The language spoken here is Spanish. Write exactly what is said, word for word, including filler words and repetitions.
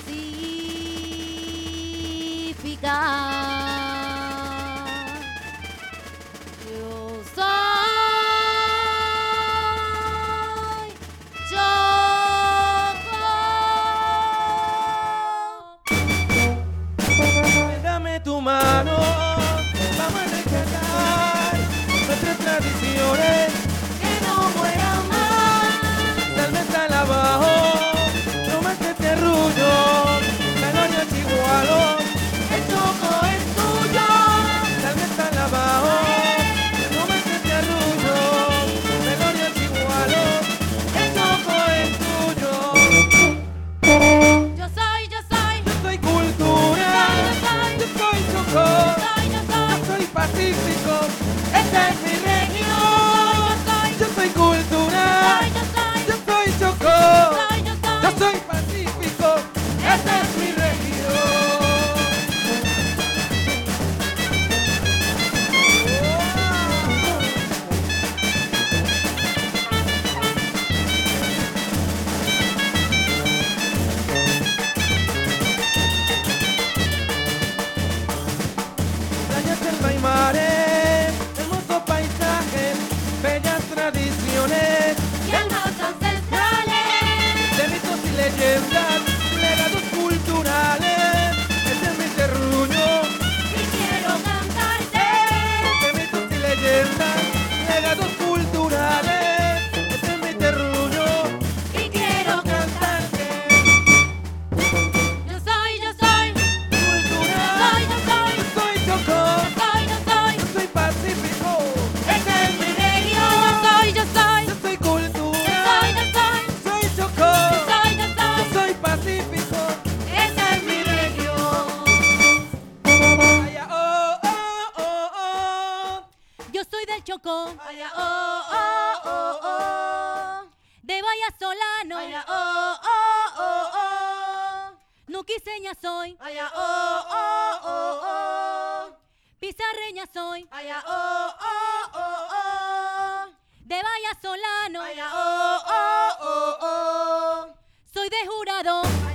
pacífica. Yo soy Choco. Dame tu mano, vamos a rescatar nuestras tradiciones Que no muera más. tal vez al abajo, no más que te arrullo, Melorio Chigualo, El Choco es tuyo. tal vez al abajo, no más que te arrullo, Melorio Chigualo, el Choco es tuyo. Yo soy, yo soy. Yo soy cultura, Yo soy, yo soy Choco, yo soy, yo yo soy. soy pacífico, esta es mi región. Yo soy, Yo soy cultura, yo soy, yo soy Choco, soy, yo soy. yo soy pacífico, esta es mi región. Playas, selva y mares, hermosos paisajes, bellas tradiciones, Y almas ancestrales. de mitos y leyendas, legados culturales, este es mi terruño, Y quiero cantarte. de mitos y leyendas, legados culturales, este es mi terruño, Y quiero cantante, Yo soy, yo soy. cultura, Soy, yo soy. yo soy Choco, Soy, yo soy. yo soy pacífico, Esta es mi región. Yo soy, yo soy. yo soy cultura, Soy, yo soy. soy Choco, Soy, yo yo soy. soy pacífico. Esta es mi región. Ay, ah, oh, oh, oh, oh. Yo soy del Chocó. Ay, ah, oh, oh, oh, oh. De Bahía Solano. Ay, ah, oh, oh, oh, oh. Nuquiseña soy. Ay, ah, oh, oh, oh, oh. Pizarreña soy. Ay, ah, oh, oh, oh, oh. De Bahía Solano. Ay, ah, oh, oh, oh, oh. Soy de Jurado. Ay,